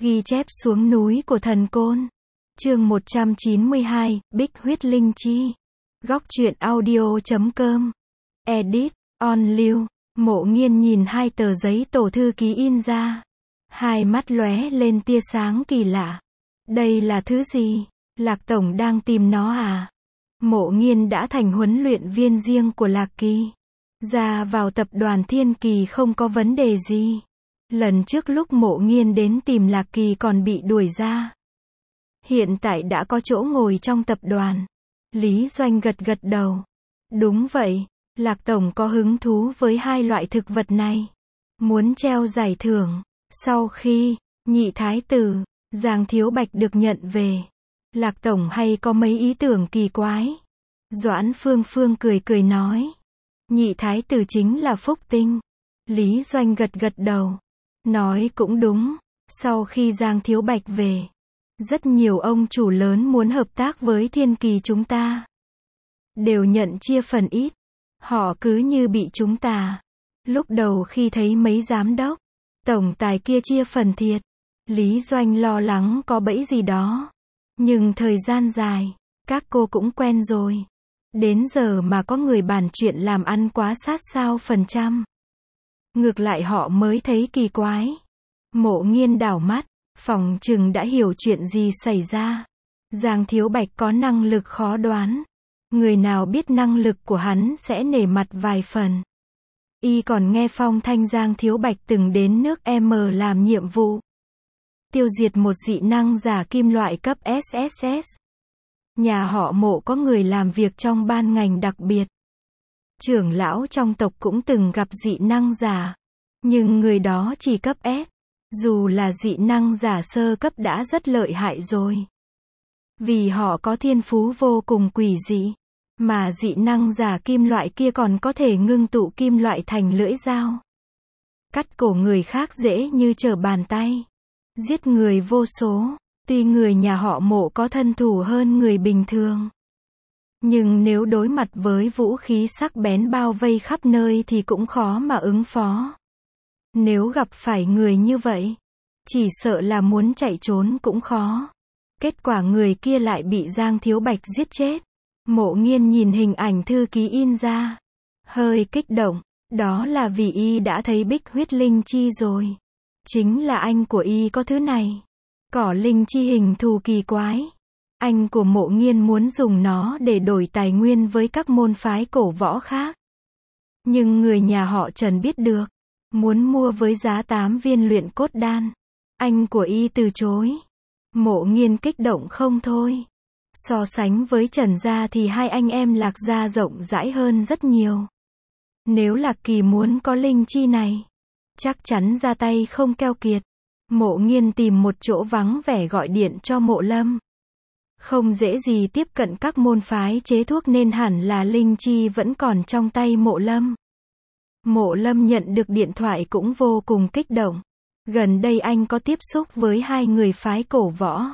Ghi chép xuống núi của thần côn. Chương 192, Bích huyết linh chi. Góc truyện audio.com. Edit, on lưu. Mộ Nghiên nhìn hai tờ giấy tổ thư ký in ra. Hai mắt lóe lên tia sáng kỳ lạ. Đây là thứ gì? Lạc Tổng đang tìm nó à? Mộ Nghiên đã thành huấn luyện viên riêng của Lạc Kỳ. Ra vào tập đoàn Thiên Kỳ không có vấn đề gì. Lần trước lúc Mộ Nghiên đến tìm Lạc Kỳ còn bị đuổi ra. Hiện tại đã có chỗ ngồi trong tập đoàn. Lý Doanh gật gật đầu. Đúng vậy, Lạc Tổng có hứng thú với hai loại thực vật này. Muốn treo giải thưởng. Sau khi nhị thái tử Giang Thiếu Bạch được nhận về, Lạc Tổng hay có mấy ý tưởng kỳ quái. Doãn Phương Phương cười cười nói. Nhị thái tử chính là Phúc Tinh. Lý Doanh gật gật đầu. Nói cũng đúng. Sau khi Giang Thiếu Bạch về, rất nhiều ông chủ lớn muốn hợp tác với Thiên Kỳ chúng ta. Đều nhận chia phần ít. Họ cứ như bị chúng ta. Lúc đầu khi thấy mấy giám đốc, tổng tài kia chia phần thiệt, Lý Doanh lo lắng có bẫy gì đó. Nhưng thời gian dài, các cô cũng quen rồi. Đến giờ mà có người bàn chuyện làm ăn quá sát sao phần trăm. Ngược lại họ mới thấy kỳ quái. Mộ Nghiên đảo mắt, phỏng chừng đã hiểu chuyện gì xảy ra. Giang Thiếu Bạch có năng lực khó đoán. Người nào biết năng lực của hắn sẽ nể mặt vài phần. Y còn nghe phong thanh Giang Thiếu Bạch từng đến nước M làm nhiệm vụ. Tiêu diệt một dị năng giả kim loại cấp SSS. Nhà họ Mộ có người làm việc trong ban ngành đặc biệt. Trưởng lão trong tộc cũng từng gặp dị năng giả. Nhưng người đó chỉ cấp S. Dù là dị năng giả sơ cấp đã rất lợi hại rồi. Vì họ có thiên phú vô cùng quỷ dị. Mà dị năng giả kim loại kia còn có thể ngưng tụ kim loại thành lưỡi dao. Cắt cổ người khác dễ như trở bàn tay. Giết người vô số. Tuy người nhà họ Mộ có thân thủ hơn người bình thường. Nhưng nếu đối mặt với vũ khí sắc bén bao vây khắp nơi thì cũng khó mà ứng phó. Nếu gặp phải người như vậy, chỉ sợ là muốn chạy trốn cũng khó. Kết quả người kia lại bị Giang Thiếu Bạch giết chết. Mộ Nghiên nhìn hình ảnh thư ký in ra. Hơi kích động. Đó là vì y đã thấy Bích huyết linh chi rồi. Chính là anh của y có thứ này. Cỏ linh chi hình thù kỳ quái. Anh của Mộ Nghiên muốn dùng nó để đổi tài nguyên với các môn phái cổ võ khác. Nhưng người nhà họ Trần biết được. Muốn mua với giá 8 viên luyện cốt đan. Anh của y từ chối. Mộ Nghiên kích động không thôi. So sánh với Trần gia thì hai anh em Lạc gia rộng rãi hơn rất nhiều. Nếu Lạc Kỳ muốn có linh chi này, chắc chắn ra tay không keo kiệt. Mộ Nghiên tìm một chỗ vắng vẻ gọi điện cho Mộ Lâm. Không dễ gì tiếp cận các môn phái chế thuốc nên hẳn là linh chi vẫn còn trong tay Mộ Lâm. Mộ Lâm nhận được điện thoại cũng vô cùng kích động. Gần đây anh có tiếp xúc với hai người phái cổ võ.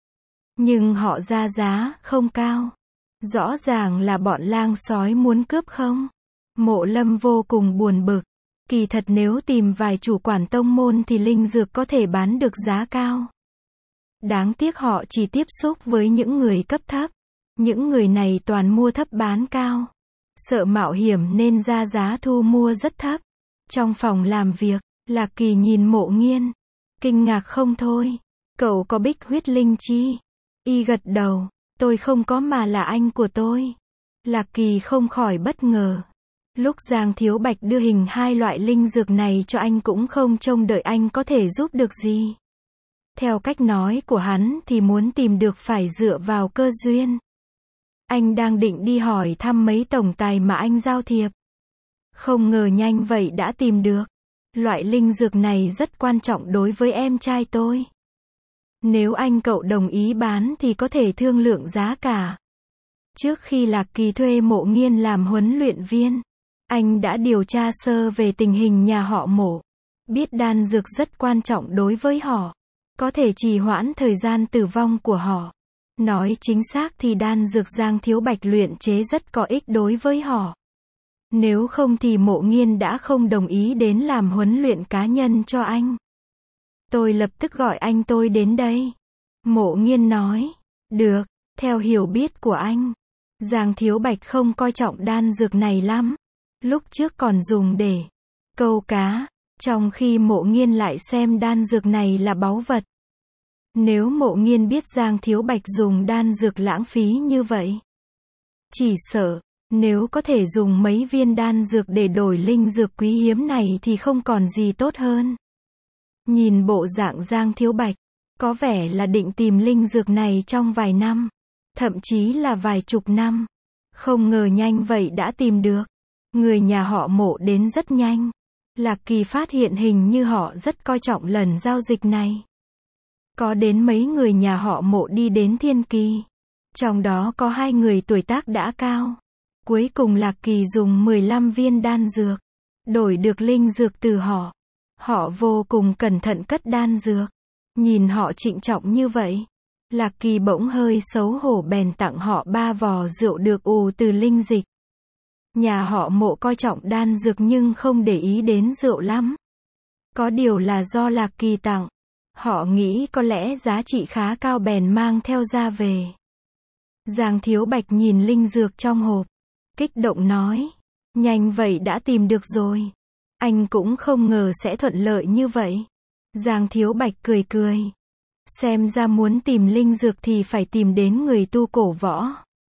Nhưng họ ra giá không cao. Rõ ràng là bọn lang sói muốn cướp không? Mộ Lâm vô cùng buồn bực. Kỳ thật nếu tìm vài chủ quản tông môn thì linh dược có thể bán được giá cao. Đáng tiếc họ chỉ tiếp xúc với những người cấp thấp. Những người này toàn mua thấp bán cao. Sợ mạo hiểm nên ra giá thu mua rất thấp. Trong phòng làm việc, Lạc Kỳ nhìn Mộ Nghiên. Kinh ngạc không thôi. Cậu có Bích huyết linh chi? Y gật đầu. Tôi không có mà là anh của tôi. Lạc Kỳ không khỏi bất ngờ. Lúc Giang Thiếu Bạch đưa hình hai loại linh dược này cho anh cũng không trông đợi anh có thể giúp được gì. Theo cách nói của hắn thì muốn tìm được phải dựa vào cơ duyên. Anh đang định đi hỏi thăm mấy tổng tài mà anh giao thiệp. Không ngờ nhanh vậy đã tìm được. Loại linh dược này rất quan trọng đối với em trai tôi. Nếu anh cậu đồng ý bán thì có thể thương lượng giá cả. Trước khi Lạc Kỳ thuê Mộ Nghiên làm huấn luyện viên, anh đã điều tra sơ về tình hình nhà họ Mộ. Biết đan dược rất quan trọng đối với họ. Có thể trì hoãn thời gian tử vong của họ. Nói chính xác thì đan dược Giang Thiếu Bạch luyện chế rất có ích đối với họ. Nếu không thì Mộ Nghiên đã không đồng ý đến làm huấn luyện cá nhân cho anh. Tôi lập tức gọi anh tôi đến đây. Mộ Nghiên nói. Được, theo hiểu biết của anh, Giang Thiếu Bạch không coi trọng đan dược này lắm. Lúc trước còn dùng để câu cá, trong khi Mộ Nghiên lại xem đan dược này là báu vật. Nếu Mộ Nghiên biết Giang Thiếu Bạch dùng đan dược lãng phí như vậy, chỉ sợ, nếu có thể dùng mấy viên đan dược để đổi linh dược quý hiếm này thì không còn gì tốt hơn. Nhìn bộ dạng Giang Thiếu Bạch, có vẻ là định tìm linh dược này trong vài năm, thậm chí là vài chục năm. Không ngờ nhanh vậy đã tìm được. Người nhà họ Mộ đến rất nhanh. Lạc Kỳ phát hiện hình như họ rất coi trọng lần giao dịch này. Có đến mấy người nhà họ Mộ đi đến Thiên Kỳ. Trong đó có 2 người tuổi tác đã cao. Cuối cùng Lạc Kỳ dùng 15 viên đan dược, đổi được linh dược từ họ. Họ vô cùng cẩn thận cất đan dược. Nhìn họ trịnh trọng như vậy, Lạc Kỳ bỗng hơi xấu hổ bèn tặng họ 3 vò rượu được ủ từ linh dịch. Nhà họ Mộ coi trọng đan dược nhưng không để ý đến rượu lắm. Có điều là do Lạc Kỳ tặng. Họ nghĩ có lẽ giá trị khá cao bèn mang theo ra về. Giang Thiếu Bạch nhìn linh dược trong hộp, kích động nói. Nhanh vậy đã tìm được rồi. Anh cũng không ngờ sẽ thuận lợi như vậy. Giang Thiếu Bạch cười cười. Xem ra muốn tìm linh dược thì phải tìm đến người tu cổ võ.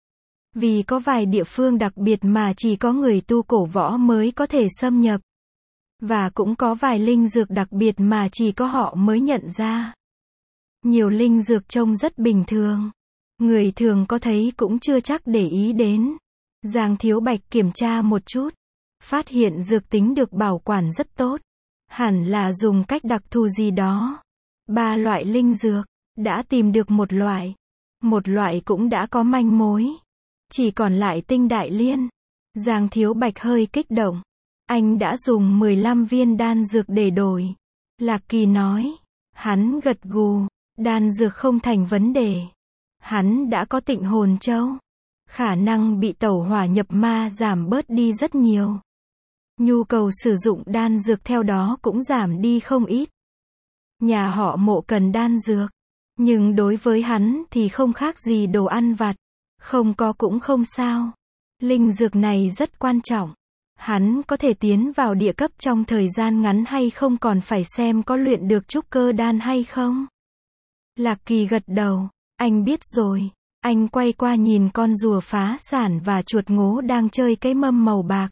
Vì có vài địa phương đặc biệt mà chỉ có người tu cổ võ mới có thể xâm nhập. Và cũng có vài linh dược đặc biệt mà chỉ có họ mới nhận ra. Nhiều linh dược trông rất bình thường. Người thường có thấy cũng chưa chắc để ý đến. Giang Thiếu Bạch kiểm tra một chút. Phát hiện dược tính được bảo quản rất tốt. Hẳn là dùng cách đặc thù gì đó. 3 loại linh dược. Đã tìm được một loại. Một loại cũng đã có manh mối. Chỉ còn lại tinh đại liên. Giang Thiếu Bạch hơi kích động. Anh đã dùng 15 viên đan dược để đổi. Lạc Kỳ nói. Hắn gật gù. Đan dược không thành vấn đề. Hắn đã có Tịnh Hồn Châu. Khả năng bị tẩu hỏa nhập ma giảm bớt đi rất nhiều. Nhu cầu sử dụng đan dược theo đó cũng giảm đi không ít. Nhà họ Mộ cần đan dược. Nhưng đối với hắn thì không khác gì đồ ăn vặt. Không có cũng không sao. Linh dược này rất quan trọng. Hắn có thể tiến vào địa cấp trong thời gian ngắn hay không còn phải xem có luyện được trúc cơ đan hay không. Lạc Kỳ gật đầu. Anh biết rồi. Anh quay qua nhìn con rùa phá sản và chuột ngố đang chơi cái mâm màu bạc.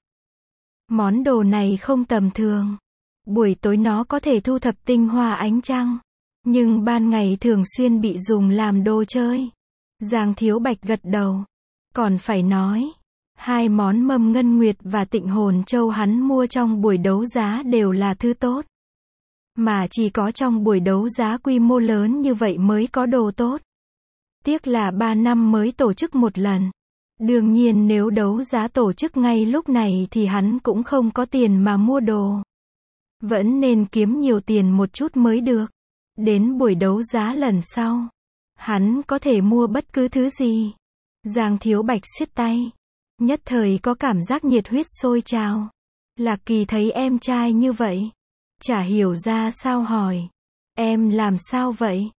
Món đồ này không tầm thường. Buổi tối nó có thể thu thập tinh hoa ánh trăng. Nhưng ban ngày thường xuyên bị dùng làm đồ chơi. Giang Thiếu Bạch gật đầu. Còn phải nói. 2 món mâm ngân nguyệt và Tịnh Hồn Châu hắn mua trong buổi đấu giá đều là thứ tốt. Mà chỉ có trong buổi đấu giá quy mô lớn như vậy mới có đồ tốt. Tiếc là 3 năm mới tổ chức một lần. Đương nhiên nếu đấu giá tổ chức ngay lúc này thì hắn cũng không có tiền mà mua đồ. Vẫn nên kiếm nhiều tiền một chút mới được. Đến buổi đấu giá lần sau, hắn có thể mua bất cứ thứ gì. Giang Thiếu Bạch siết tay. Nhất thời có cảm giác nhiệt huyết sôi trào. Lạc Kỳ thấy em trai như vậy. Chả hiểu ra sao hỏi. Em làm sao vậy?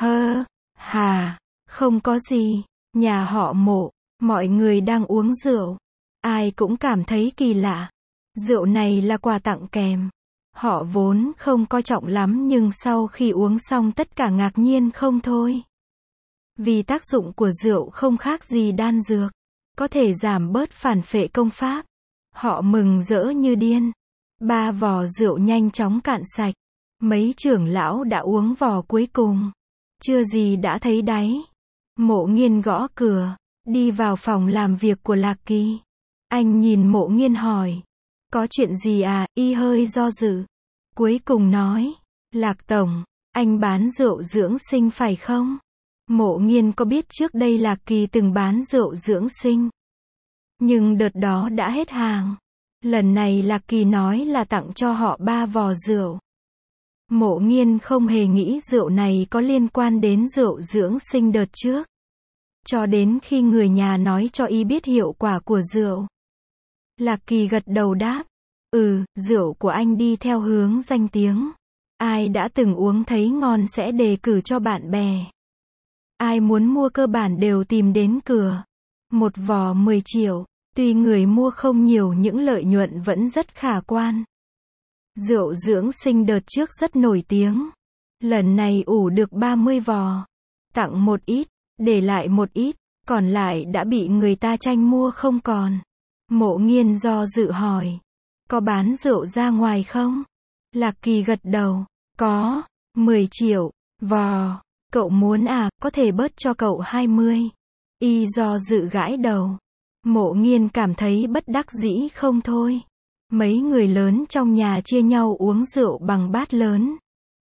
Hà, không có gì. Nhà họ Mộ, mọi người đang uống rượu. Ai cũng cảm thấy kỳ lạ. Rượu này là quà tặng kèm. Họ vốn không coi trọng lắm nhưng sau khi uống xong tất cả ngạc nhiên không thôi. Vì tác dụng của rượu không khác gì đan dược. Có thể giảm bớt phản phệ công pháp. Họ mừng rỡ như điên. 3 vò rượu nhanh chóng cạn sạch. Mấy trưởng lão đã uống vò cuối cùng. Chưa gì đã thấy đáy. Mộ Nghiên gõ cửa. Đi vào phòng làm việc của Lạc Kỳ. Anh nhìn Mộ Nghiên hỏi. Có chuyện gì à? Y hơi do dự. Cuối cùng nói. Lạc Tổng, anh bán rượu dưỡng sinh phải không? Mộ Nghiên có biết trước đây Lạc Kỳ từng bán rượu dưỡng sinh. Nhưng đợt đó đã hết hàng. Lần này Lạc Kỳ nói là tặng cho họ 3 vò rượu. Mộ Nghiên không hề nghĩ rượu này có liên quan đến rượu dưỡng sinh đợt trước. Cho đến khi người nhà nói cho y biết hiệu quả của rượu. Lạc Kỳ gật đầu đáp. Rượu của anh đi theo hướng danh tiếng. Ai đã từng uống thấy ngon sẽ đề cử cho bạn bè. Ai muốn mua cơ bản đều tìm đến cửa. Một vò 10 triệu, tuy người mua không nhiều những lợi nhuận vẫn rất khả quan. Rượu dưỡng sinh đợt trước rất nổi tiếng. Lần này ủ được 30 vò. Tặng một ít, để lại một ít, còn lại đã bị người ta tranh mua không còn. Mộ Nghiên do dự hỏi. Có bán rượu ra ngoài không? Lạc Kỳ gật đầu. Có, 10 triệu, vò. Cậu muốn à, có thể bớt cho cậu 20. Y do dự gãi đầu. Mộ Nghiên cảm thấy bất đắc dĩ không thôi. Mấy người lớn trong nhà chia nhau uống rượu bằng bát lớn.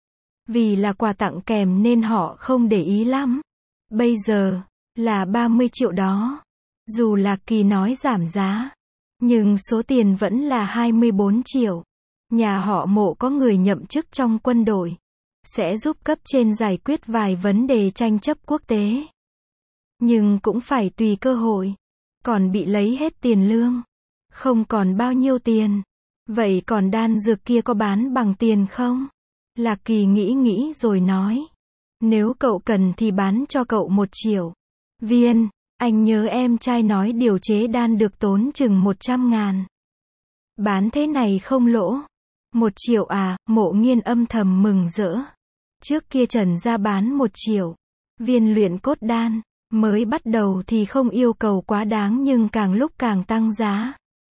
Vì là quà tặng kèm nên họ không để ý lắm. Bây giờ, là 30 triệu đó. Dù Lạc Kỳ nói giảm giá, nhưng số tiền vẫn là 24 triệu. Nhà họ Mộ có người nhậm chức trong quân đội, sẽ giúp cấp trên giải quyết vài vấn đề tranh chấp quốc tế. Nhưng cũng phải tùy cơ hội. Còn bị lấy hết tiền lương. Không còn bao nhiêu tiền. Vậy còn đan dược kia có bán bằng tiền không? Lạc Kỳ nghĩ rồi nói. Nếu cậu cần thì bán cho cậu 1 triệu. Viên, anh nhớ em trai nói điều chế đan được tốn chừng 100.000. Bán thế này không lỗ. 1 triệu à, Mộ Nghiên âm thầm mừng rỡ. Trước kia Trần gia bán 1 triệu. Viên luyện cốt đan. Mới bắt đầu thì không yêu cầu quá đáng nhưng càng lúc càng tăng giá.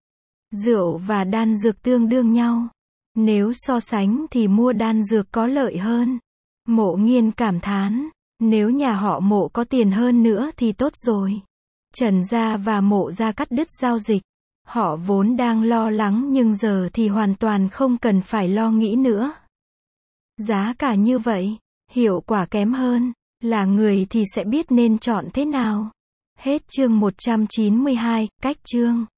Rượu và đan dược tương đương nhau. Nếu so sánh thì mua đan dược có lợi hơn. Mộ Nghiên cảm thán. Nếu nhà họ Mộ có tiền hơn nữa thì tốt rồi. Trần gia và Mộ gia cắt đứt giao dịch. Họ vốn đang lo lắng nhưng giờ thì hoàn toàn không cần phải lo nghĩ nữa. Giá cả như vậy, hiệu quả kém hơn. Là người thì sẽ biết nên chọn thế nào. Hết chương 192, cách chương.